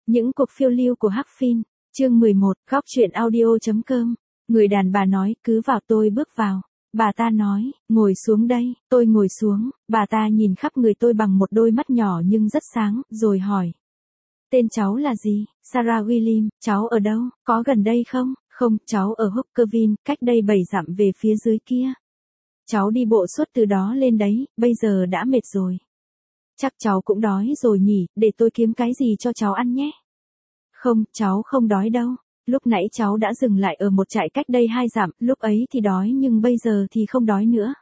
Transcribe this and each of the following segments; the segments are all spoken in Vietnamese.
Những cuộc phiêu lưu của Hắc Phin, chương 11, góc truyện audio.com. Người đàn bà nói, cứ vào. Tôi bước vào. Bà ta nói, ngồi xuống đây. Tôi ngồi xuống, bà ta nhìn khắp người tôi bằng một đôi mắt nhỏ nhưng rất sáng, rồi hỏi. Tên cháu là gì? Sarah William. Cháu ở đâu? Có gần đây không? Không, cháu ở Hookerville, cách đây 7 dặm về phía dưới kia. Cháu đi bộ suốt từ đó lên đấy, bây giờ đã mệt rồi. Chắc cháu cũng đói rồi nhỉ, để tôi kiếm cái gì cho cháu ăn nhé. Không, cháu không đói đâu. Lúc nãy cháu đã dừng lại ở một trại cách đây 2 dặm, lúc ấy thì đói nhưng bây giờ thì không đói nữa.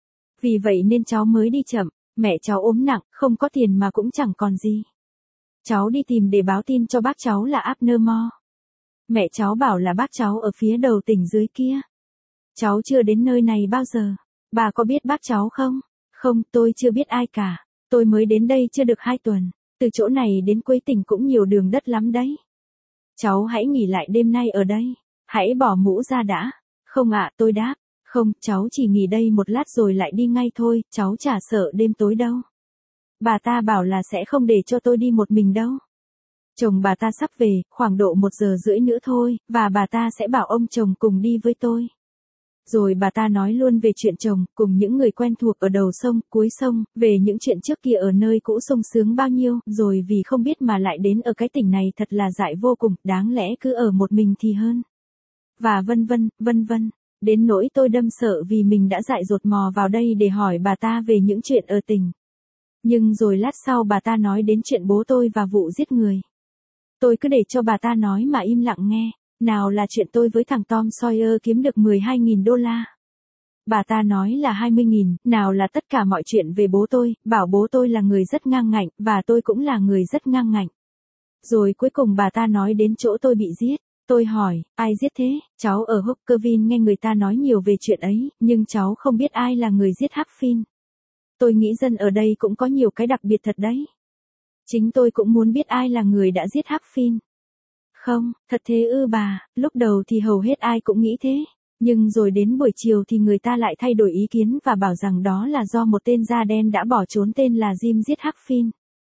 Vì vậy nên cháu mới đi chậm, mẹ cháu ốm nặng, không có tiền mà cũng chẳng còn gì. Cháu đi tìm để báo tin cho bác cháu là Abner Moore. Mẹ cháu bảo là bác cháu ở phía đầu tỉnh dưới kia. Cháu chưa đến nơi này bao giờ. Bà có biết bác cháu không? Không, tôi chưa biết ai cả. Tôi mới đến đây chưa được 2 tuần. Từ chỗ này đến cuối tỉnh cũng nhiều đường đất lắm đấy. Cháu hãy nghỉ lại đêm nay ở đây. Hãy bỏ mũ ra đã. Không ạ, tôi đáp. Không, cháu chỉ nghỉ đây một lát rồi lại đi ngay thôi, cháu chả sợ đêm tối đâu. Bà ta bảo là sẽ không để cho tôi đi một mình đâu. Chồng bà ta sắp về, khoảng độ 1 giờ rưỡi nữa thôi, và bà ta sẽ bảo ông chồng cùng đi với tôi. Rồi bà ta nói luôn về chuyện chồng, cùng những người quen thuộc ở đầu sông, cuối sông, về những chuyện trước kia ở nơi cũ sung sướng bao nhiêu, rồi vì không biết mà lại đến ở cái tỉnh này thật là dại vô cùng, đáng lẽ cứ ở một mình thì hơn. Và vân vân, vân vân. Đến nỗi tôi đâm sợ vì mình đã dại dột mò vào đây để hỏi bà ta về những chuyện ở tỉnh. Nhưng rồi lát sau bà ta nói đến chuyện bố tôi và vụ giết người. Tôi cứ để cho bà ta nói mà im lặng nghe. Nào là chuyện tôi với thằng Tom Sawyer kiếm được $12.000. Bà ta nói là 20.000, nào là tất cả mọi chuyện về bố tôi, bảo bố tôi là người rất ngang ngạnh, và tôi cũng là người rất ngang ngạnh. Rồi cuối cùng bà ta nói đến chỗ tôi bị giết. Tôi hỏi, ai giết thế? Cháu ở Hookerville nghe người ta nói nhiều về chuyện ấy, nhưng cháu không biết ai là người giết Hắc Phin. Tôi nghĩ dân ở đây cũng có nhiều cái đặc biệt thật đấy. Chính tôi cũng muốn biết ai là người đã giết Hắc Phin. Không, thật thế ư bà, lúc đầu thì hầu hết ai cũng nghĩ thế. Nhưng rồi đến buổi chiều thì người ta lại thay đổi ý kiến và bảo rằng đó là do một tên da đen đã bỏ trốn tên là Jim giết Hắc Phin.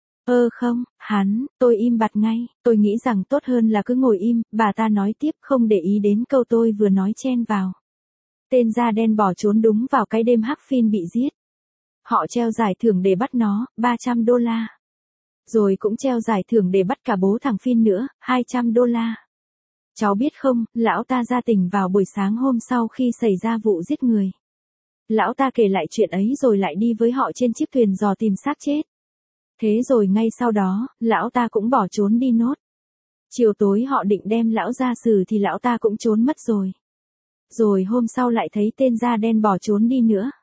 Không, tôi im bặt ngay, tôi nghĩ rằng tốt hơn là cứ ngồi im, bà ta nói tiếp không để ý đến câu tôi vừa nói chen vào. Tên da đen bỏ trốn đúng vào cái đêm Hắc Phin bị giết. Họ treo giải thưởng để bắt nó, $300. Rồi cũng treo giải thưởng để bắt cả bố thằng Phin nữa, $200. Cháu biết không, lão ta ra tỉnh vào buổi sáng hôm sau khi xảy ra vụ giết người. Lão ta kể lại chuyện ấy rồi lại đi với họ trên chiếc thuyền dò tìm xác chết. Thế rồi ngay sau đó, lão ta cũng bỏ trốn đi nốt. Chiều tối họ định đem lão ra xử thì lão ta cũng trốn mất rồi. Rồi hôm sau lại thấy tên da đen bỏ trốn đi nữa.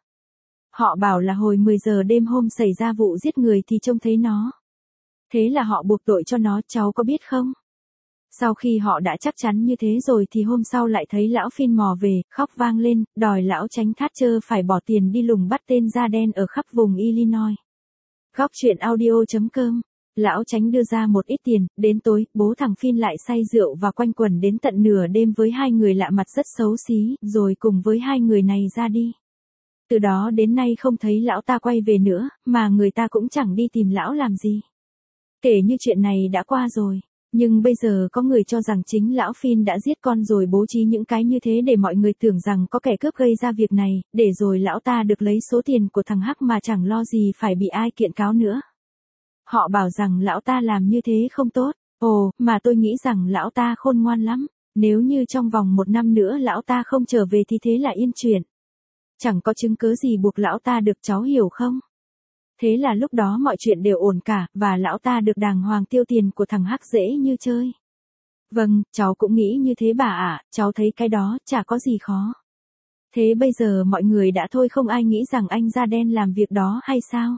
Họ bảo là hồi 10 giờ đêm hôm xảy ra vụ giết người thì trông thấy nó. Thế là họ buộc tội cho nó, cháu có biết không? Sau khi họ đã chắc chắn như thế rồi thì hôm sau lại thấy lão Phin mò về, khóc vang lên, đòi lão Tránh Thatcher phải bỏ tiền đi lùng bắt tên da đen ở khắp vùng Illinois. Góc truyện audio.com. Lão Tránh đưa ra một ít tiền, đến tối, bố thằng Phin lại say rượu và quanh quẩn đến tận nửa đêm với 2 người lạ mặt rất xấu xí, rồi cùng với 2 người này ra đi. Từ đó đến nay không thấy lão ta quay về nữa, mà người ta cũng chẳng đi tìm lão làm gì. Kể như chuyện này đã qua rồi, nhưng bây giờ có người cho rằng chính lão Phin đã giết con rồi bố trí những cái như thế để mọi người tưởng rằng có kẻ cướp gây ra việc này, để rồi lão ta được lấy số tiền của thằng Hắc mà chẳng lo gì phải bị ai kiện cáo nữa. Họ bảo rằng lão ta làm như thế không tốt. Mà tôi nghĩ rằng lão ta khôn ngoan lắm. Nếu như trong vòng 1 năm nữa lão ta không trở về thì thế là yên chuyện. Chẳng có chứng cứ gì buộc lão ta được, cháu hiểu không? Thế là lúc đó mọi chuyện đều ổn cả, và lão ta được đàng hoàng tiêu tiền của thằng Hắc dễ như chơi. Vâng, cháu cũng nghĩ như thế bà ạ, cháu thấy cái đó chả có gì khó. Thế bây giờ mọi người đã thôi, không ai nghĩ rằng anh da đen làm việc đó hay sao?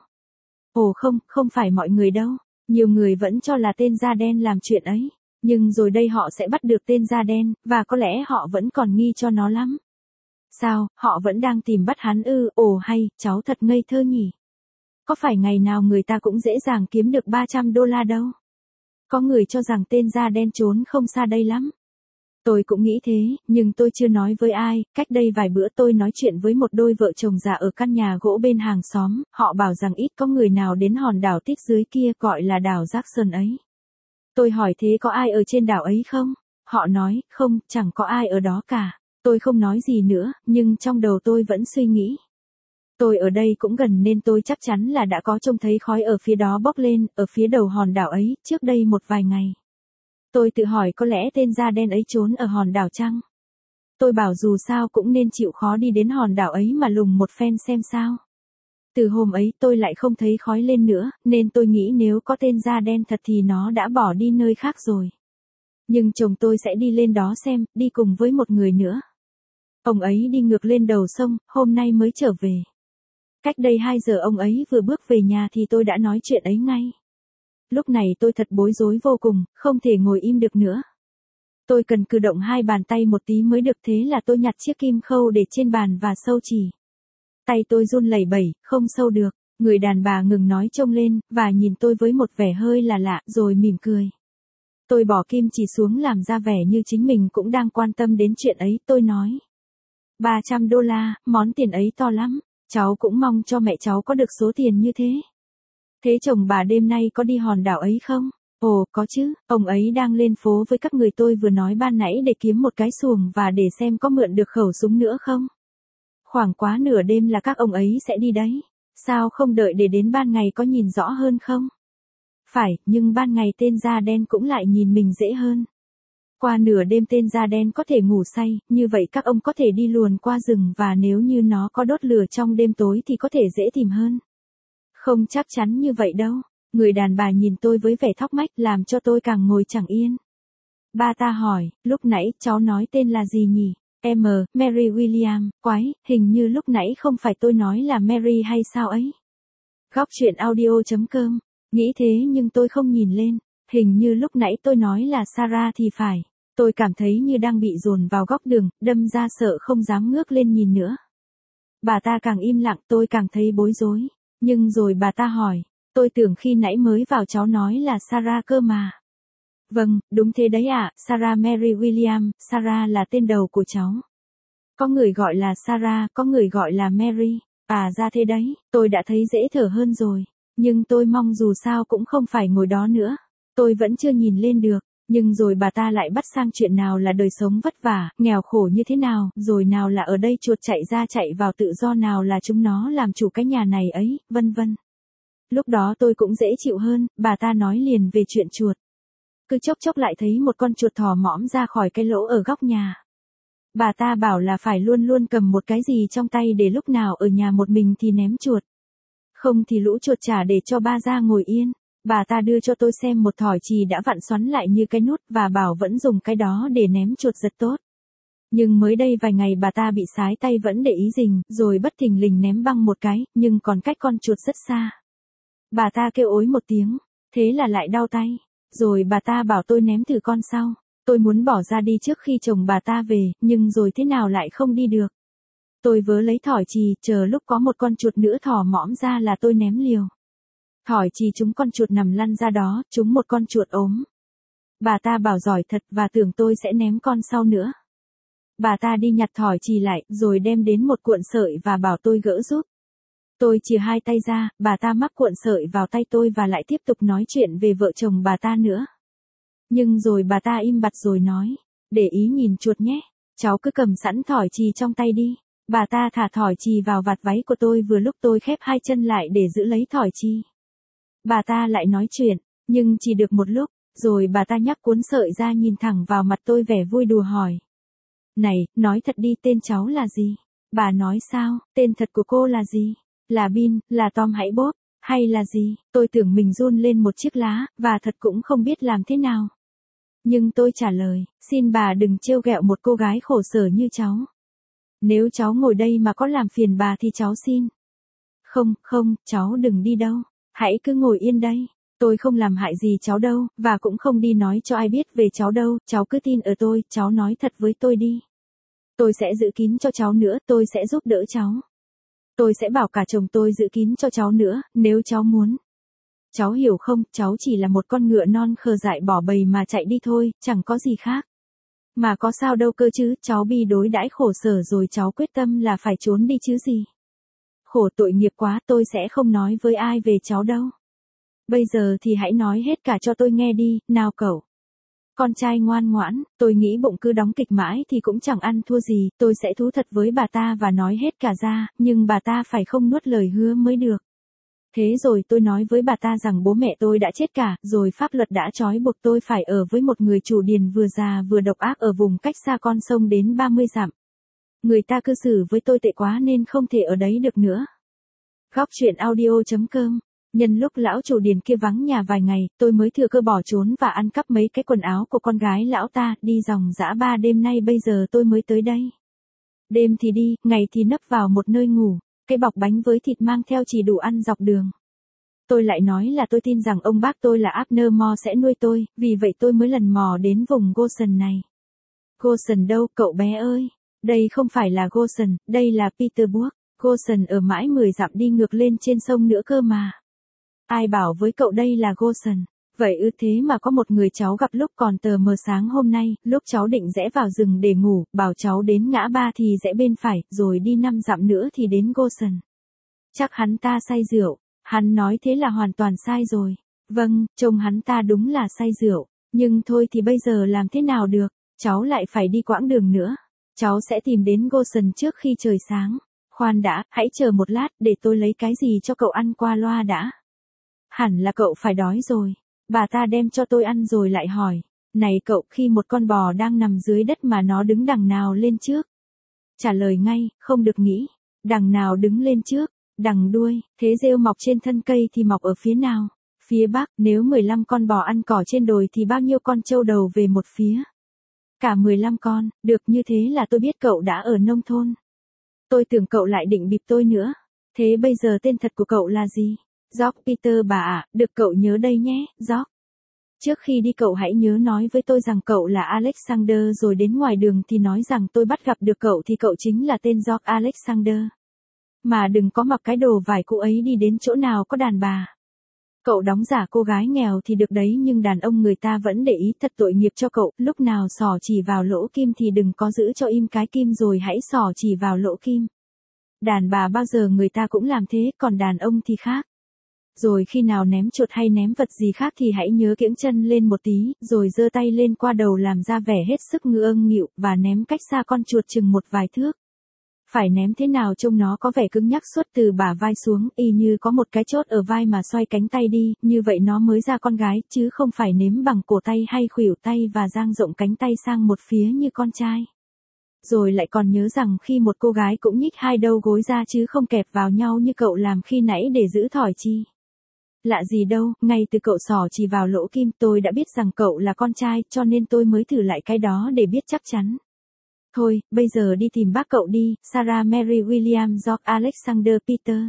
Không phải mọi người đâu. Nhiều người vẫn cho là tên da đen làm chuyện ấy. Nhưng rồi đây họ sẽ bắt được tên da đen, và có lẽ họ vẫn còn nghi cho nó lắm. Sao, họ vẫn đang tìm bắt hắn ư? Hay, cháu thật ngây thơ nhỉ. Có phải ngày nào người ta cũng dễ dàng kiếm được $300 đâu. Có người cho rằng tên da đen trốn không xa đây lắm. Tôi cũng nghĩ thế, nhưng tôi chưa nói với ai. Cách đây vài bữa tôi nói chuyện với một đôi vợ chồng già ở căn nhà gỗ bên hàng xóm, họ bảo rằng ít có người nào đến hòn đảo Tít dưới kia gọi là đảo Jackson ấy. Tôi hỏi thế có ai ở trên đảo ấy không? Họ nói, không, chẳng có ai ở đó cả. Tôi không nói gì nữa, nhưng trong đầu tôi vẫn suy nghĩ. Tôi ở đây cũng gần nên tôi chắc chắn là đã có trông thấy khói ở phía đó bốc lên, ở phía đầu hòn đảo ấy, trước đây một vài ngày. Tôi tự hỏi có lẽ tên da đen ấy trốn ở hòn đảo chăng? Tôi bảo dù sao cũng nên chịu khó đi đến hòn đảo ấy mà lùng một phen xem sao. Từ hôm ấy tôi lại không thấy khói lên nữa, nên tôi nghĩ nếu có tên da đen thật thì nó đã bỏ đi nơi khác rồi. Nhưng chồng tôi sẽ đi lên đó xem, đi cùng với một người nữa. Ông ấy đi ngược lên đầu sông, hôm nay mới trở về. Cách đây 2 giờ ông ấy vừa bước về nhà thì tôi đã nói chuyện ấy ngay. Lúc này tôi thật bối rối vô cùng, không thể ngồi im được nữa. Tôi cần cử động 2 bàn tay một tí mới được, thế là tôi nhặt chiếc kim khâu để trên bàn và sâu chỉ. Tay tôi run lẩy bẩy, không sâu được. Người đàn bà ngừng nói trông lên, và nhìn tôi với một vẻ hơi là lạ, rồi mỉm cười. Tôi bỏ kim chỉ xuống làm ra vẻ như chính mình cũng đang quan tâm đến chuyện ấy, tôi nói. $300, món tiền ấy to lắm, cháu cũng mong cho mẹ cháu có được số tiền như thế. Thế chồng bà đêm nay có đi hòn đảo ấy không? Ồ, có chứ, ông ấy đang lên phố với các người tôi vừa nói ban nãy để kiếm một cái xuồng và để xem có mượn được khẩu súng nữa không. Khoảng quá nửa đêm là các ông ấy sẽ đi đấy. Sao không đợi để đến ban ngày có nhìn rõ hơn không? Phải, nhưng ban ngày tên da đen cũng lại nhìn mình dễ hơn. Qua nửa đêm tên da đen có thể ngủ say, như vậy các ông có thể đi luồn qua rừng và nếu như nó có đốt lửa trong đêm tối thì có thể dễ tìm hơn. Không chắc chắn như vậy đâu. Người đàn bà nhìn tôi với vẻ thóc mách làm cho tôi càng ngồi chẳng yên. Ba ta hỏi, lúc nãy cháu nói tên là gì nhỉ? Mary William, quái, hình như lúc nãy không phải tôi nói là Mary hay sao ấy? Góc truyện audio.com, nghĩ thế nhưng tôi không nhìn lên, hình như lúc nãy tôi nói là Sarah thì phải. Tôi cảm thấy như đang bị dồn vào góc đường, đâm ra sợ không dám ngước lên nhìn nữa. Bà ta càng im lặng tôi càng thấy bối rối, nhưng rồi bà ta hỏi, tôi tưởng khi nãy mới vào cháu nói là Sarah cơ mà. Vâng, đúng thế đấy ạ, Sarah Mary William, Sarah là tên đầu của cháu. Có người gọi là Sarah, có người gọi là Mary. À ra thế đấy, tôi đã thấy dễ thở hơn rồi. Nhưng tôi mong dù sao cũng không phải ngồi đó nữa. Tôi vẫn chưa nhìn lên được. Nhưng rồi bà ta lại bắt sang chuyện nào là đời sống vất vả, nghèo khổ như thế nào, rồi nào là ở đây chuột chạy ra chạy vào tự do, nào là chúng nó làm chủ cái nhà này ấy, vân vân. Lúc đó tôi cũng dễ chịu hơn, bà ta nói liền về chuyện chuột. Cứ chốc chốc lại thấy một con chuột thò mõm ra khỏi cái lỗ ở góc nhà. Bà ta bảo là phải luôn luôn cầm một cái gì trong tay để lúc nào ở nhà một mình thì ném chuột. Không thì lũ chuột trả để cho ba ra ngồi yên. Bà ta đưa cho tôi xem một thỏi chì đã vặn xoắn lại như cái nút và bảo vẫn dùng cái đó để ném chuột rất tốt. Nhưng mới đây vài ngày bà ta bị sái tay vẫn để ý rình, rồi bất thình lình ném băng một cái, nhưng còn cách con chuột rất xa. Bà ta kêu ối một tiếng, thế là lại đau tay. Rồi bà ta bảo tôi ném thử con sau. Tôi muốn bỏ ra đi trước khi chồng bà ta về, nhưng rồi thế nào lại không đi được. Tôi vớ lấy thỏi chì, chờ lúc có một con chuột nữa thò mõm ra là tôi ném liều. Thỏi chì trúng con chuột nằm lăn ra đó, trúng một con chuột ốm. Bà ta bảo giỏi thật và tưởng tôi sẽ ném con sau nữa. Bà ta đi nhặt thỏi chì lại, rồi đem đến một cuộn sợi và bảo tôi gỡ giúp. Tôi chìa 2 tay ra, bà ta mắc cuộn sợi vào tay tôi và lại tiếp tục nói chuyện về vợ chồng bà ta nữa. Nhưng rồi bà ta im bặt rồi nói, để ý nhìn chuột nhé, cháu cứ cầm sẵn thỏi chì trong tay đi. Bà ta thả thỏi chì vào vạt váy của tôi vừa lúc tôi khép 2 chân lại để giữ lấy thỏi chì. Bà ta lại nói chuyện, nhưng chỉ được một lúc, rồi bà ta nhắc cuốn sợi ra nhìn thẳng vào mặt tôi vẻ vui đùa hỏi. Này, nói thật đi, tên cháu là gì? Bà nói sao, tên thật của cô là gì? Là Bin, là Tom hãy Bob, hay là gì? Tôi tưởng mình run lên một chiếc lá, và thật cũng không biết làm thế nào. Nhưng tôi trả lời, xin bà đừng trêu ghẹo một cô gái khổ sở như cháu. Nếu cháu ngồi đây mà có làm phiền bà thì cháu xin. Không, không, cháu đừng đi đâu. Hãy cứ ngồi yên đây. Tôi không làm hại gì cháu đâu, và cũng không đi nói cho ai biết về cháu đâu, cháu cứ tin ở tôi, cháu nói thật với tôi đi. Tôi sẽ giữ kín cho cháu nữa, tôi sẽ giúp đỡ cháu. Tôi sẽ bảo cả chồng tôi giữ kín cho cháu nữa, nếu cháu muốn. Cháu hiểu không, cháu chỉ là một con ngựa non khờ dại bỏ bầy mà chạy đi thôi, chẳng có gì khác. Mà có sao đâu cơ chứ, cháu bị đối đãi khổ sở rồi cháu quyết tâm là phải trốn đi chứ gì. Khổ tội nghiệp quá, tôi sẽ không nói với ai về cháu đâu. Bây giờ thì hãy nói hết cả cho tôi nghe đi, nào cậu. Con trai ngoan ngoãn, tôi nghĩ bụng cứ đóng kịch mãi thì cũng chẳng ăn thua gì, tôi sẽ thú thật với bà ta và nói hết cả ra, nhưng bà ta phải không nuốt lời hứa mới được. Thế rồi tôi nói với bà ta rằng bố mẹ tôi đã chết cả, rồi pháp luật đã trói buộc tôi phải ở với một người chủ điền vừa già vừa độc ác ở vùng cách xa con sông đến 30 dặm. Người ta cư xử với tôi tệ quá nên không thể ở đấy được nữa. Góc truyện audio.com. Nhân lúc lão chủ điền kia vắng nhà vài ngày, tôi mới thừa cơ bỏ trốn và ăn cắp mấy cái quần áo của con gái lão ta, đi dòng dã 3 đêm nay bây giờ tôi mới tới đây. Đêm thì đi, ngày thì nấp vào một nơi ngủ, cái bọc bánh với thịt mang theo chỉ đủ ăn dọc đường. Tôi lại nói là tôi tin rằng ông bác tôi là Abner Moore sẽ nuôi tôi, vì vậy tôi mới lần mò đến vùng Goshen này. Goshen đâu, cậu bé ơi? Đây không phải là Goshen, đây là Petersburg. Goshen ở mãi 10 dặm đi ngược lên trên sông nữa cơ mà. Ai bảo với cậu đây là Goshen? Vậy thế mà có một người cháu gặp lúc còn tờ mờ sáng hôm nay, lúc cháu định rẽ vào rừng để ngủ, bảo cháu đến ngã ba thì rẽ bên phải, rồi đi 5 dặm nữa thì đến Goshen. Chắc hắn ta say rượu. Hắn nói thế là hoàn toàn sai rồi. Vâng, trông hắn ta đúng là say rượu. Nhưng thôi thì bây giờ làm thế nào được, cháu lại phải đi quãng đường nữa. Cháu sẽ tìm đến Goshen trước khi trời sáng. Khoan đã, hãy chờ một lát để tôi lấy cái gì cho cậu ăn qua loa đã. Hẳn là cậu phải đói rồi. Bà ta đem cho tôi ăn rồi lại hỏi. Này cậu, khi một con bò đang nằm dưới đất mà nó đứng đằng nào lên trước? Trả lời ngay, không được nghĩ. Đằng nào đứng lên trước? Đằng đuôi. Thế rêu mọc trên thân cây thì mọc ở phía nào? Phía bắc. Nếu 15 con bò ăn cỏ trên đồi thì bao nhiêu con trâu đầu về một phía? Cả 15 con. Được, như thế là tôi biết cậu đã ở nông thôn. Tôi tưởng cậu lại định bịp tôi nữa. Thế bây giờ tên thật của cậu là gì? George Peter bà ạ, được cậu nhớ đây nhé, George. Trước khi đi cậu hãy nhớ nói với tôi rằng cậu là Alexander, rồi đến ngoài đường thì nói rằng tôi bắt gặp được cậu thì cậu chính là tên George Alexander. Mà đừng có mặc cái đồ vải cũ ấy đi đến chỗ nào có đàn bà. Cậu đóng giả cô gái nghèo thì được đấy, nhưng đàn ông người ta vẫn để ý, thật tội nghiệp cho cậu. Lúc nào xỏ chỉ vào lỗ kim thì đừng có giữ cho im cái kim rồi hãy xỏ chỉ vào lỗ kim. Đàn bà bao giờ người ta cũng làm thế, còn đàn ông thì khác. Rồi khi nào ném chuột hay ném vật gì khác thì hãy nhớ kiễng chân lên một tí, rồi giơ tay lên qua đầu làm ra vẻ hết sức ngưỡng nghịu, và ném cách xa con chuột chừng một vài thước. Phải ném thế nào trông nó có vẻ cứng nhắc suốt từ bả vai xuống, y như có một cái chốt ở vai mà xoay cánh tay đi, như vậy nó mới ra con gái, chứ không phải ném bằng cổ tay hay khuỷu tay và dang rộng cánh tay sang một phía như con trai. Rồi lại còn nhớ rằng khi một cô gái cũng nhích hai đầu gối ra chứ không kẹp vào nhau như cậu làm khi nãy để giữ thỏi chi. Lạ gì đâu, ngay từ cậu xỏ chỉ vào lỗ kim tôi đã biết rằng cậu là con trai, cho nên tôi mới thử lại cái đó để biết chắc chắn. Thôi, bây giờ đi tìm bác cậu đi, Sarah Mary William George Alexander Peter.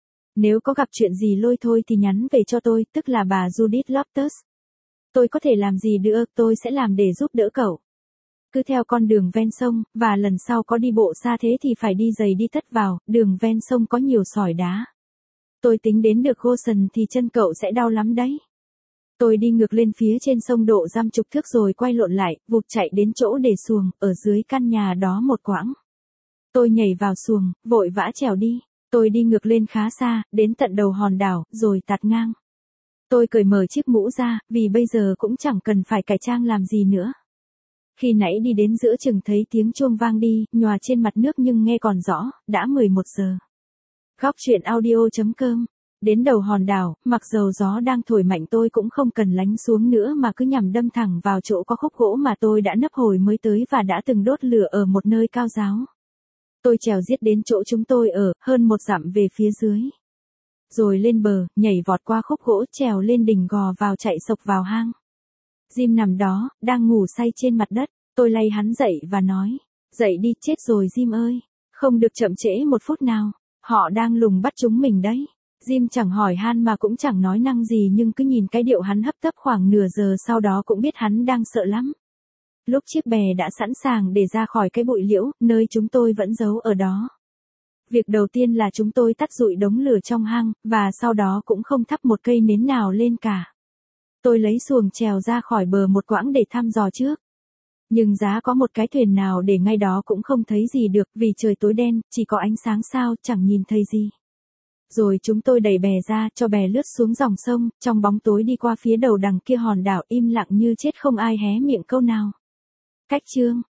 Nếu có gặp chuyện gì lôi thôi thì nhắn về cho tôi, tức là bà Judith Loftus. Tôi có thể làm gì được, tôi sẽ làm để giúp đỡ cậu. Cứ theo con đường ven sông, và lần sau có đi bộ xa thế thì phải đi giày đi tất vào, đường ven sông có nhiều sỏi đá. Tôi tính đến được Goshen thì chân cậu sẽ đau lắm đấy. Tôi đi ngược lên phía trên sông độ dăm chục thước rồi quay lộn lại, vụt chạy đến chỗ để xuồng, ở dưới căn nhà đó một quãng. Tôi nhảy vào xuồng, vội vã trèo đi. Tôi đi ngược lên khá xa, đến tận đầu hòn đảo, rồi tạt ngang. Tôi cởi mở chiếc mũ ra, vì bây giờ cũng chẳng cần phải cải trang làm gì nữa. Khi nãy đi đến giữa chừng thấy tiếng chuông vang đi, nhòa trên mặt nước nhưng nghe còn rõ, đã 11 giờ. Góc truyện audio.com. Đến đầu hòn đảo, mặc dầu gió đang thổi mạnh tôi cũng không cần lánh xuống nữa mà cứ nhằm đâm thẳng vào chỗ có khúc gỗ mà tôi đã nấp hồi mới tới và đã từng đốt lửa ở một nơi cao ráo. Tôi trèo giết đến chỗ chúng tôi ở, hơn 1 dặm về phía dưới. Rồi lên bờ, nhảy vọt qua khúc gỗ, trèo lên đỉnh gò vào chạy sộc vào hang. Jim nằm đó, đang ngủ say trên mặt đất. Tôi lay hắn dậy và nói, dậy đi, chết rồi Jim ơi. Không được chậm trễ một phút nào. Họ đang lùng bắt chúng mình đấy. Jim chẳng hỏi han mà cũng chẳng nói năng gì, nhưng cứ nhìn cái điệu hắn hấp tấp khoảng nửa giờ sau đó cũng biết hắn đang sợ lắm. Lúc chiếc bè đã sẵn sàng để ra khỏi cái bụi liễu, nơi chúng tôi vẫn giấu ở đó. Việc đầu tiên là chúng tôi tắt dụi đống lửa trong hang, và sau đó cũng không thắp một cây nến nào lên cả. Tôi lấy xuồng trèo ra khỏi bờ một quãng để thăm dò trước. Nhưng giá có một cái thuyền nào để ngay đó cũng không thấy gì được, vì trời tối đen, chỉ có ánh sáng sao, chẳng nhìn thấy gì. Rồi chúng tôi đẩy bè ra, cho bè lướt xuống dòng sông, trong bóng tối đi qua phía đầu đằng kia hòn đảo im lặng như chết không ai hé miệng câu nào. Cách chương